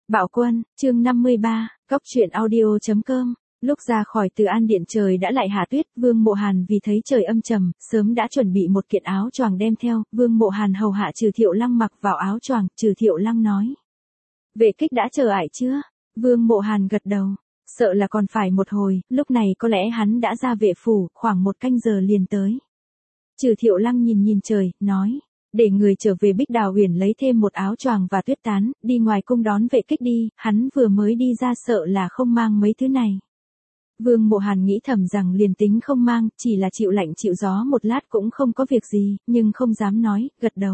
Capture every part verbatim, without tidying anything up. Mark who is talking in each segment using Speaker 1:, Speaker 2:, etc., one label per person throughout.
Speaker 1: Bạo Quân, chương năm mươi ba, Góc truyện audio chấm com. Lúc ra khỏi Từ An Điện trời đã lại hạ tuyết, Vương Mộ Hàn vì thấy trời âm trầm, sớm đã chuẩn bị một kiện áo choàng đem theo, Vương Mộ Hàn hầu hạ Trừ Thiệu Lăng mặc vào áo choàng, Trừ Thiệu Lăng nói. Vệ Kích đã chờ ải chưa? Vương Mộ Hàn gật đầu, sợ là còn phải một hồi, lúc này có lẽ hắn đã ra vệ phủ, khoảng một canh giờ liền tới. Trừ Thiệu Lăng nhìn nhìn trời, nói. Để người trở về Bích Đào Huyền lấy thêm một áo choàng và tuyết tán, đi ngoài cung đón Vệ Kích đi, hắn vừa mới đi ra sợ là không mang mấy thứ này. Vương Mộ Hàn nghĩ thầm rằng liền tính không mang, chỉ là chịu lạnh chịu gió một lát cũng không có việc gì, nhưng không dám nói, gật đầu.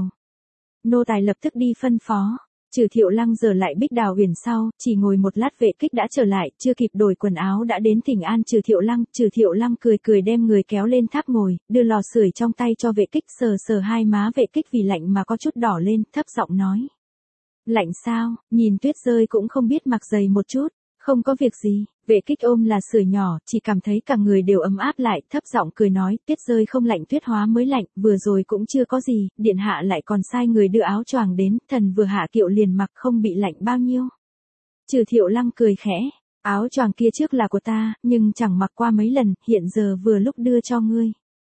Speaker 1: Nô tài lập tức đi phân phó. Trừ Thiệu Lăng giờ lại Bích Đào Huyền sau, chỉ ngồi một lát Vệ Kích đã trở lại, chưa kịp đổi quần áo đã đến thỉnh an Trừ Thiệu Lăng, Trừ Thiệu Lăng cười cười đem người kéo lên tháp ngồi, đưa lò sưởi trong tay cho Vệ Kích, sờ sờ hai má Vệ Kích vì lạnh mà có chút đỏ lên, thấp giọng nói. Lạnh sao, nhìn tuyết rơi cũng không biết mặc giày một chút, không có việc gì. Vệ Kích ôm là sưởi nhỏ, chỉ cảm thấy cả người đều ấm áp lại, thấp giọng cười nói, tuyết rơi không lạnh tuyết hóa mới lạnh, vừa rồi cũng chưa có gì, điện hạ lại còn sai người đưa áo choàng đến, thần vừa hạ kiệu liền mặc không bị lạnh bao nhiêu. Trừ Thiệu Lăng cười khẽ, áo choàng kia trước là của ta, nhưng chẳng mặc qua mấy lần, hiện giờ vừa lúc đưa cho ngươi.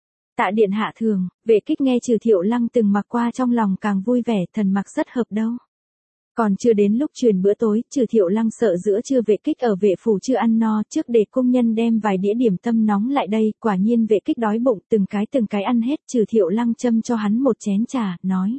Speaker 1: Tạ điện hạ thường, Vệ Kích nghe Trừ Thiệu Lăng từng mặc qua trong lòng càng vui vẻ, thần mặc rất hợp đâu. Còn chưa đến lúc truyền bữa tối, Trừ Thiệu Lăng sợ giữa trưa Vệ Kích ở vệ phủ chưa ăn no, trước để cung nhân đem vài đĩa điểm tâm nóng lại đây, quả nhiên Vệ Kích đói bụng, từng cái từng cái ăn hết, Trừ Thiệu Lăng châm cho hắn một chén trà, nói.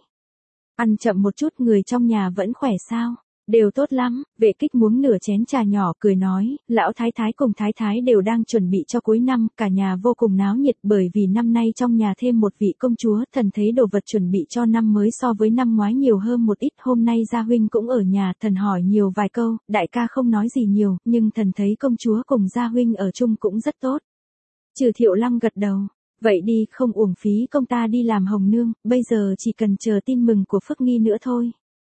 Speaker 1: Ăn chậm một chút, người trong nhà vẫn khỏe sao? Đều tốt lắm. Vệ Kích muốn nửa chén trà nhỏ, cười nói, lão thái thái cùng thái thái đều đang chuẩn bị cho cuối năm, cả nhà vô cùng náo nhiệt bởi vì năm nay trong nhà thêm một vị công chúa, thần thấy đồ vật chuẩn bị cho năm mới so với năm ngoái nhiều hơn một ít, hôm nay gia huynh cũng ở nhà, thần hỏi nhiều vài câu, đại ca không nói gì nhiều, nhưng thần thấy công chúa cùng gia huynh ở chung cũng rất tốt. Trừ Thiệu Lăng gật đầu. Vậy đi, không uổng phí công ta đi làm hồng nương, bây giờ chỉ cần chờ tin mừng của Phước Nghi nữa thôi.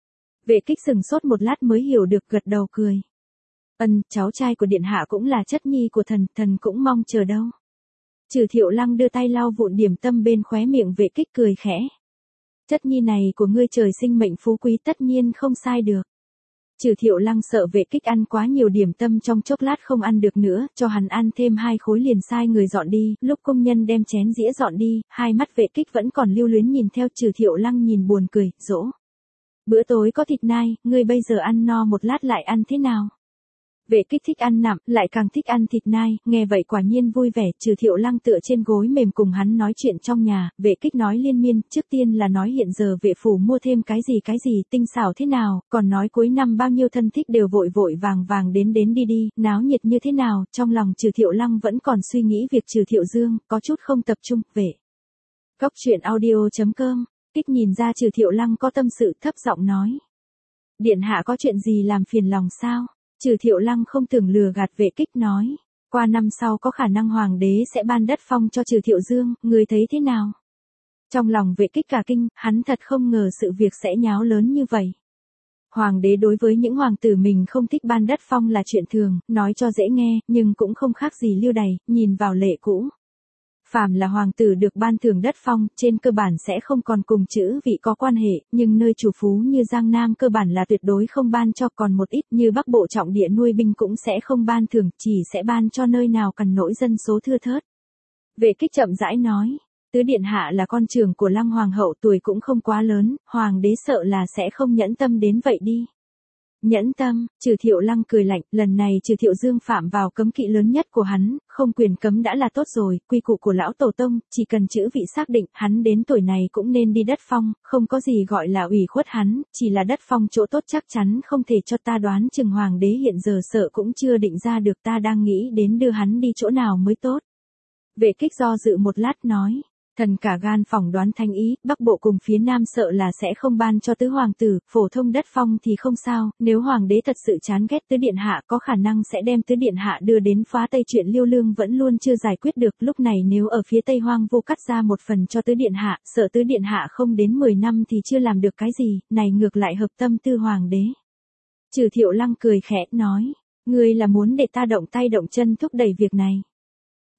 Speaker 1: Vệ Kích sừng sốt một lát mới hiểu được, gật đầu cười. Ân, cháu trai của điện hạ cũng là chất nhi của thần, thần cũng mong chờ đâu. Trừ Thiệu Lăng đưa tay lau vụn điểm tâm bên khóe miệng, Vệ Kích cười khẽ. Chất nhi này của ngươi trời sinh mệnh phú quý tất nhiên không sai được. Trừ Thiệu Lăng sợ Vệ Kích ăn quá nhiều điểm tâm trong chốc lát không ăn được nữa, cho hắn ăn thêm hai khối liền sai người dọn đi, lúc công nhân đem chén dĩa dọn đi, hai mắt Vệ Kích vẫn còn lưu luyến nhìn theo, Trừ Thiệu Lăng nhìn buồn cười, dỗ. Bữa tối có thịt nai, ngươi bây giờ ăn no một lát lại ăn thế nào? Vệ Kích thích ăn nạm, lại càng thích ăn thịt nai, nghe vậy quả nhiên vui vẻ, Trừ Thiệu Lăng tựa trên gối mềm cùng hắn nói chuyện trong nhà, Vệ Kích nói liên miên, trước tiên là nói hiện giờ vệ phủ mua thêm cái gì cái gì, tinh xảo thế nào, còn nói cuối năm bao nhiêu thân thích đều vội vội vàng vàng đến đến đi đi, náo nhiệt như thế nào, trong lòng Trừ Thiệu Lăng vẫn còn suy nghĩ việc Trừ Thiệu Dương, có chút không tập trung, vệ. Góc truyện audio chấm com. Kích nhìn ra Trừ Thiệu Lăng có tâm sự, thấp giọng nói. Điện hạ có chuyện gì làm phiền lòng sao? Trừ Thiệu Lăng không tưởng lừa gạt, Vệ Kích nói. Qua năm sau có khả năng hoàng đế sẽ ban đất phong cho Trừ Thiệu Dương, người thấy thế nào? Trong lòng Vệ Kích cả kinh, hắn thật không ngờ sự việc sẽ nháo lớn như vậy. Hoàng đế đối với những hoàng tử mình không thích ban đất phong là chuyện thường, nói cho dễ nghe, nhưng cũng không khác gì lưu đày, nhìn vào lệ cũ. Phàm là hoàng tử được ban thưởng đất phong, trên cơ bản sẽ không còn cùng chữ vị có quan hệ, nhưng nơi chủ phú như Giang Nam cơ bản là tuyệt đối không ban cho, còn một ít như Bắc Bộ trọng địa nuôi binh cũng sẽ không ban thưởng, chỉ sẽ ban cho nơi nào cần nỗi dân số thưa thớt. Vệ Kích chậm rãi nói, tứ điện hạ là con trưởng của Lăng hoàng hậu, tuổi cũng không quá lớn, hoàng đế sợ là sẽ không nhẫn tâm đến vậy đi. Nhẫn tâm, Trừ Thiệu Lăng cười lạnh, lần này Trừ Thiệu Dương phạm vào cấm kỵ lớn nhất của hắn, không quyền cấm đã là tốt rồi, quy củ của lão tổ tông, chỉ cần chữ vị xác định, hắn đến tuổi này cũng nên đi đất phong, không có gì gọi là ủy khuất hắn, chỉ là đất phong chỗ tốt chắc chắn không thể cho ta, đoán chừng hoàng đế hiện giờ sợ cũng chưa định ra được, ta đang nghĩ đến đưa hắn đi chỗ nào mới tốt. Vệ Kích do dự một lát nói. Thần cả gan phỏng đoán thanh ý, Bắc Bộ cùng phía Nam sợ là sẽ không ban cho tứ hoàng tử, phổ thông đất phong thì không sao, nếu hoàng đế thật sự chán ghét tứ điện hạ có khả năng sẽ đem tứ điện hạ đưa đến phá Tây, chuyện Liêu Lương vẫn luôn chưa giải quyết được, lúc này nếu ở phía Tây hoang vu cắt ra một phần cho tứ điện hạ, sợ tứ điện hạ không đến mười năm thì chưa làm được cái gì, này ngược lại hợp tâm tư hoàng đế. Trừ Thiệu Lăng cười khẽ, nói, ngươi là muốn để ta động tay động chân thúc đẩy việc này.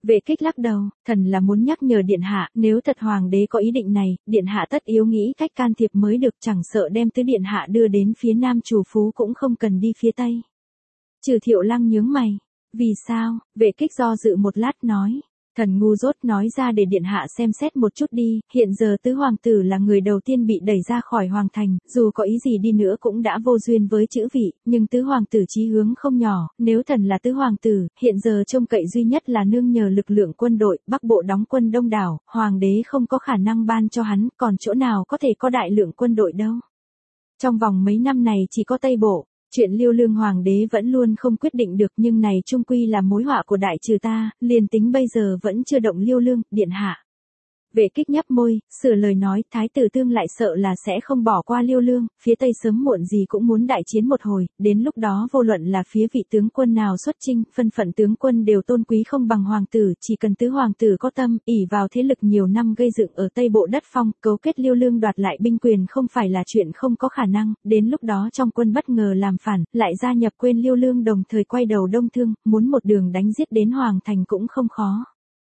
Speaker 1: Vệ Kích lắc đầu, thần là muốn nhắc nhở điện hạ, nếu thật hoàng đế có ý định này, điện hạ tất yếu nghĩ cách can thiệp mới được, chẳng sợ đem tứ điện hạ đưa đến phía nam chủ phú cũng không cần đi phía tây. Trừ Thiệu Lăng nhướng mày, vì sao? Vệ Kích do dự một lát nói. Thần ngu dốt nói ra để điện hạ xem xét một chút đi, hiện giờ tứ hoàng tử là người đầu tiên bị đẩy ra khỏi hoàng thành, dù có ý gì đi nữa cũng đã vô duyên với chữ vị, nhưng tứ hoàng tử chí hướng không nhỏ, nếu thần là tứ hoàng tử, hiện giờ trông cậy duy nhất là nương nhờ lực lượng quân đội, Bắc Bộ đóng quân đông đảo, hoàng đế không có khả năng ban cho hắn, còn chỗ nào có thể có đại lượng quân đội đâu. Trong vòng mấy năm này chỉ có Tây Bộ. Chuyện Liêu Lương hoàng đế vẫn luôn không quyết định được, nhưng này chung quy là mối họa của đại trừ ta, liền tính bây giờ vẫn chưa động Liêu Lương, điện hạ. Vệ Kích nhấp môi, sửa lời nói, thái tử tương lại sợ là sẽ không bỏ qua Liêu Lương, phía Tây sớm muộn gì cũng muốn đại chiến một hồi, đến lúc đó vô luận là phía vị tướng quân nào xuất chinh, phân phận tướng quân đều tôn quý không bằng hoàng tử, chỉ cần tứ hoàng tử có tâm, ỷ vào thế lực nhiều năm gây dựng ở Tây Bộ đất phong, cấu kết Liêu Lương đoạt lại binh quyền không phải là chuyện không có khả năng, đến lúc đó trong quân bất ngờ làm phản, lại gia nhập quên Liêu Lương đồng thời quay đầu đông thương, muốn một đường đánh giết đến hoàng thành cũng không khó.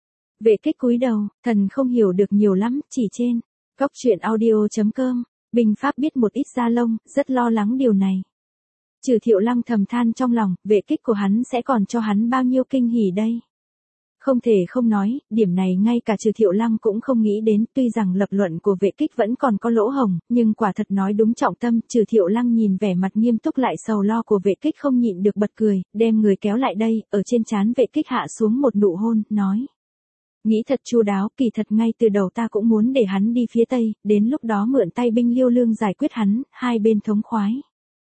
Speaker 1: Vệ Kích cúi đầu, thần không hiểu được nhiều lắm, chỉ trên cốc truyện audio chấm com, Bình Pháp biết một ít da lông, rất lo lắng điều này. Trừ Thiệu Lăng thầm than trong lòng, Vệ Kích của hắn sẽ còn cho hắn bao nhiêu kinh hỉ đây. Không thể không nói, điểm này ngay cả Trừ Thiệu Lăng cũng không nghĩ đến, tuy rằng lập luận của Vệ Kích vẫn còn có lỗ hổng, nhưng quả thật nói đúng trọng tâm, Trừ Thiệu Lăng nhìn vẻ mặt nghiêm túc lại sầu lo của Vệ Kích không nhịn được bật cười, đem người kéo lại đây, ở trên trán Vệ Kích hạ xuống một nụ hôn, nói. Nghĩ thật chu đáo, kỳ thật ngay từ đầu ta cũng muốn để hắn đi phía Tây, đến lúc đó mượn tay binh Liêu Lương giải quyết hắn, hai bên thống khoái.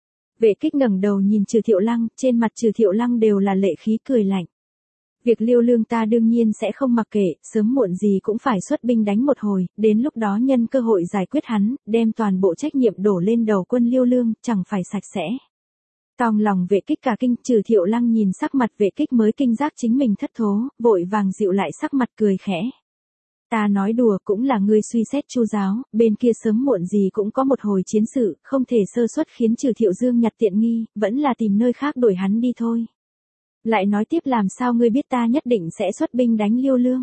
Speaker 1: Vệ Kích ngẩng đầu nhìn Trừ Thiệu Lăng, trên mặt Trừ Thiệu Lăng đều là lệ khí cười lạnh. Việc Liêu Lương ta đương nhiên sẽ không mặc kệ, sớm muộn gì cũng phải xuất binh đánh một hồi, đến lúc đó nhân cơ hội giải quyết hắn, đem toàn bộ trách nhiệm đổ lên đầu quân Liêu Lương, chẳng phải sạch sẽ. Tòng lòng Vệ Kích cả kinh, Trừ Thiệu Lăng nhìn sắc mặt Vệ Kích mới kinh giác chính mình thất thố, vội vàng dịu lại sắc mặt cười khẽ. Ta nói đùa, cũng là ngươi suy xét chu giáo, bên kia sớm muộn gì cũng có một hồi chiến sự, không thể sơ suất khiến Trừ Thiệu Dương nhặt tiện nghi, vẫn là tìm nơi khác đổi hắn đi thôi. Lại nói tiếp, làm sao ngươi biết ta nhất định sẽ xuất binh đánh Liêu Lương?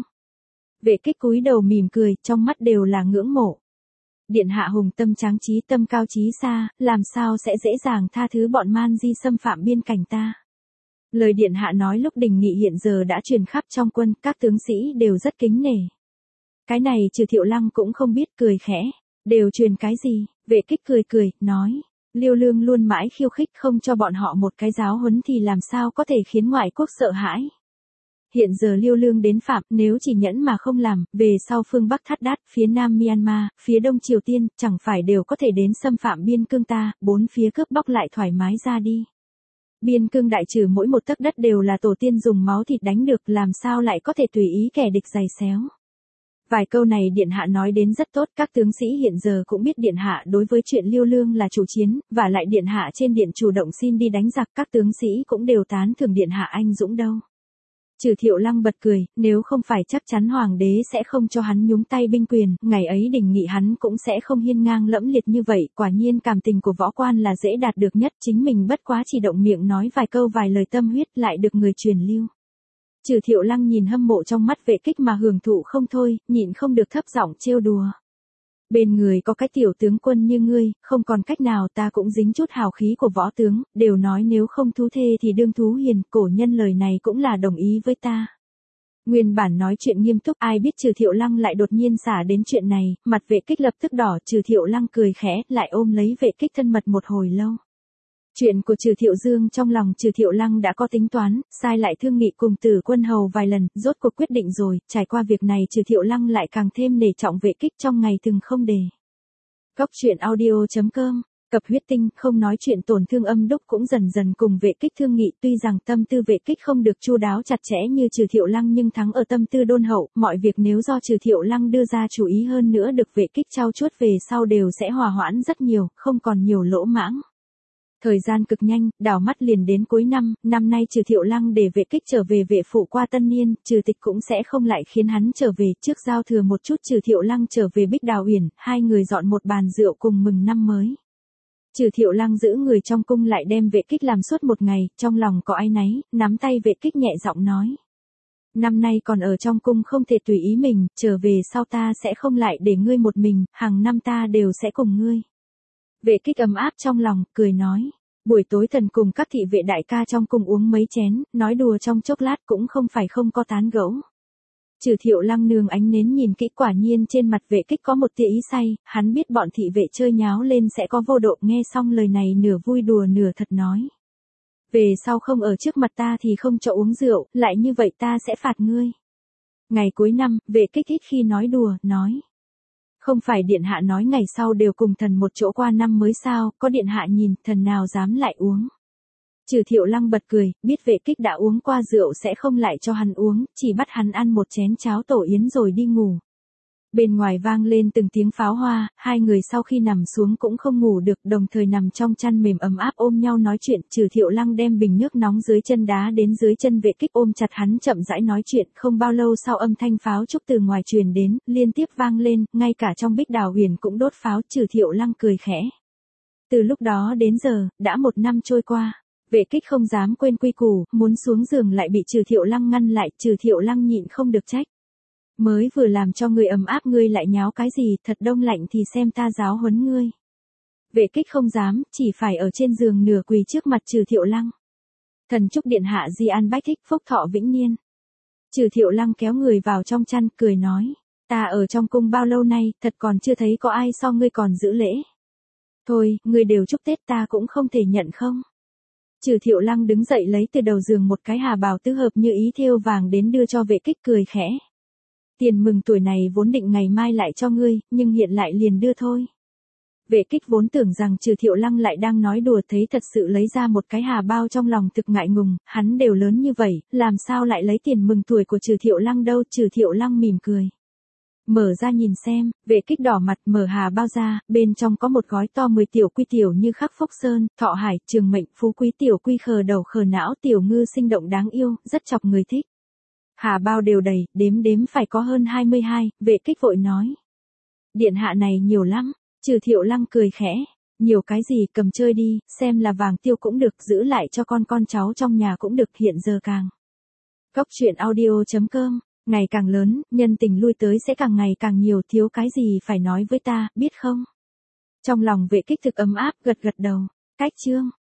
Speaker 1: Vệ Kích cúi đầu mỉm cười, trong mắt đều là ngưỡng mộ. Điện hạ hùng tâm tráng trí, tâm cao trí xa, làm sao sẽ dễ dàng tha thứ bọn man di xâm phạm biên cảnh ta. Lời điện hạ nói lúc đình nghị hiện giờ đã truyền khắp trong quân, các tướng sĩ đều rất kính nể. Cái này Trừ Thiệu Lăng cũng không biết, cười khẽ, đều truyền cái gì? Vệ Kích cười cười, nói, Liêu Lương luôn mãi khiêu khích, không cho bọn họ một cái giáo huấn thì làm sao có thể khiến ngoại quốc sợ hãi. Hiện giờ Liêu Lương đến phạm, nếu chỉ nhẫn mà không làm, về sau phương Bắc Thát Đát, phía Nam Myanmar, phía Đông Triều Tiên, chẳng phải đều có thể đến xâm phạm biên cương ta, bốn phía cướp bóc lại thoải mái ra đi. Biên cương đại trừ mỗi một tấc đất đều là tổ tiên dùng máu thịt đánh được, làm sao lại có thể tùy ý kẻ địch giày xéo. Vài câu này điện hạ nói đến rất tốt, các tướng sĩ hiện giờ cũng biết điện hạ đối với chuyện Liêu Lương là chủ chiến, và lại điện hạ trên điện chủ động xin đi đánh giặc, các tướng sĩ cũng đều tán thưởng điện hạ anh dũng đâu. Trừ Thiệu Lăng bật cười, nếu không phải chắc chắn hoàng đế sẽ không cho hắn nhúng tay binh quyền, ngày ấy đình nghị hắn cũng sẽ không hiên ngang lẫm liệt như vậy, quả nhiên cảm tình của võ quan là dễ đạt được nhất, chính mình bất quá chỉ động miệng nói vài câu vài lời tâm huyết lại được người truyền lưu. Trừ Thiệu Lăng nhìn hâm mộ trong mắt Vệ Kích mà hưởng thụ không thôi, nhịn không được thấp giọng trêu đùa. Bên người có cái tiểu tướng quân như ngươi, không còn cách nào, ta cũng dính chút hào khí của võ tướng, đều nói nếu không thú thê thì đương thú hiền, cổ nhân lời này cũng là đồng ý với ta. Nguyên bản nói chuyện nghiêm túc, ai biết Trừ Thiệu Lăng lại đột nhiên xả đến chuyện này, mặt Vệ Kích lập tức đỏ, Trừ Thiệu Lăng cười khẽ, lại ôm lấy Vệ Kích thân mật một hồi lâu. Chuyện của Trừ Thiệu Dương trong lòng Trừ Thiệu Lăng đã có tính toán, sai lại thương nghị cùng Tử Quân Hầu vài lần, rốt cuộc quyết định rồi, trải qua việc này Trừ Thiệu Lăng lại càng thêm nể trọng Vệ Kích trong ngày từng không đề. Cốc truyện audio chấm com, cập huyết tinh, không nói chuyện tổn thương âm đúc cũng dần dần cùng Vệ Kích thương nghị, tuy rằng tâm tư Vệ Kích không được chu đáo chặt chẽ như Trừ Thiệu Lăng nhưng thắng ở tâm tư đôn hậu, mọi việc nếu do Trừ Thiệu Lăng đưa ra chủ ý hơn nữa được Vệ Kích trau chuốt về sau đều sẽ hòa hoãn rất nhiều, không còn nhiều lỗ mãng. Thời gian cực nhanh, đảo mắt liền đến cuối năm, năm nay Trừ Thiệu Lăng để Vệ Kích trở về vệ phủ qua tân niên, Trừ Tịch cũng sẽ không lại khiến hắn trở về, trước giao thừa một chút Trừ Thiệu Lăng trở về Bích Đào Uyển, hai người dọn một bàn rượu cùng mừng năm mới. Trừ Thiệu Lăng giữ người trong cung lại đem Vệ Kích làm suốt một ngày, trong lòng có áy náy, nắm tay Vệ Kích nhẹ giọng nói. Năm nay còn ở trong cung không thể tùy ý mình, trở về sau ta sẽ không lại để ngươi một mình, hàng năm ta đều sẽ cùng ngươi. Vệ Kích ấm áp trong lòng, cười nói. Buổi tối thần cùng các thị vệ đại ca trong cung uống mấy chén, nói đùa trong chốc lát cũng không phải không có tán gẫu. Trừ Thiệu Lăng nương ánh nến nhìn kỹ, quả nhiên trên mặt Vệ Kích có một tia ý say, hắn biết bọn thị vệ chơi nháo lên sẽ có vô độ, nghe xong lời này nửa vui đùa nửa thật nói. Về sau không ở trước mặt ta thì không cho uống rượu, lại như vậy ta sẽ phạt ngươi. Ngày cuối năm, Vệ Kích ít khi nói đùa, nói. Không phải điện hạ nói ngày sau đều cùng thần một chỗ qua năm mới sao, có điện hạ nhìn, thần nào dám lại uống. Trừ Thiệu Lăng bật cười, biết Vệ Kích đã uống qua rượu sẽ không lại cho hắn uống, chỉ bắt hắn ăn một chén cháo tổ yến rồi đi ngủ. Bên ngoài vang lên từng tiếng pháo hoa, hai người sau khi nằm xuống cũng không ngủ được, đồng thời nằm trong chăn mềm ấm áp ôm nhau nói chuyện. Trừ Thiệu Lăng đem bình nước nóng dưới chân đá đến dưới chân Vệ Kích, ôm chặt hắn chậm rãi nói chuyện. Không bao lâu sau âm thanh pháo trúc từ ngoài truyền đến, liên tiếp vang lên, ngay cả trong Bích Đào Huyền cũng đốt pháo. Trừ Thiệu Lăng cười khẽ. Từ lúc đó đến giờ, đã một năm trôi qua. Vệ Kích không dám quên quy củ, muốn xuống giường lại bị Trừ Thiệu Lăng ngăn lại. Trừ Thiệu Lăng nhịn không được trách. Mới vừa làm cho người ấm áp ngươi lại nháo cái gì, thật đông lạnh thì xem ta giáo huấn ngươi. Vệ Kích không dám, chỉ phải ở trên giường nửa quỳ trước mặt Trừ Thiệu Lăng. Thần chúc điện hạ di an bách thích, phúc thọ vĩnh niên. Trừ Thiệu Lăng kéo người vào trong chăn, cười nói. Ta ở trong cung bao lâu nay, thật còn chưa thấy có ai so ngươi còn giữ lễ. Thôi, ngươi đều chúc Tết ta cũng không thể nhận không. Trừ Thiệu Lăng đứng dậy lấy từ đầu giường một cái hà bào tứ hợp như ý thêu vàng đến đưa cho Vệ Kích, cười khẽ. Tiền mừng tuổi này vốn định ngày mai lại cho ngươi, nhưng hiện lại liền đưa thôi. Vệ Kích vốn tưởng rằng Trừ Thiệu Lăng lại đang nói đùa, thấy thật sự lấy ra một cái hà bao trong lòng thực ngại ngùng, hắn đều lớn như vậy, làm sao lại lấy tiền mừng tuổi của Trừ Thiệu Lăng đâu. Trừ Thiệu Lăng mỉm cười. Mở ra nhìn xem, Vệ Kích đỏ mặt mở hà bao ra, bên trong có một gói to mười tiểu quy tiểu như khắc phúc sơn, thọ hải, trường mệnh, phú quý tiểu quy khờ đầu khờ não tiểu ngư sinh động đáng yêu, rất chọc người thích. Hà bao đều đầy, đếm đếm phải có hơn hai mươi hai, Vệ Kích vội nói. Điện hạ này nhiều lắm, Trừ Thiệu Lăng cười khẽ. Nhiều cái gì, cầm chơi đi, xem là vàng tiêu cũng được, giữ lại cho con con cháu trong nhà cũng được, hiện giờ càng. Cốc truyện audio chấm com, ngày càng lớn, nhân tình lui tới sẽ càng ngày càng nhiều, thiếu cái gì phải nói với ta, biết không? Trong lòng Vệ Kích thực ấm áp, gật gật đầu. Cách chương.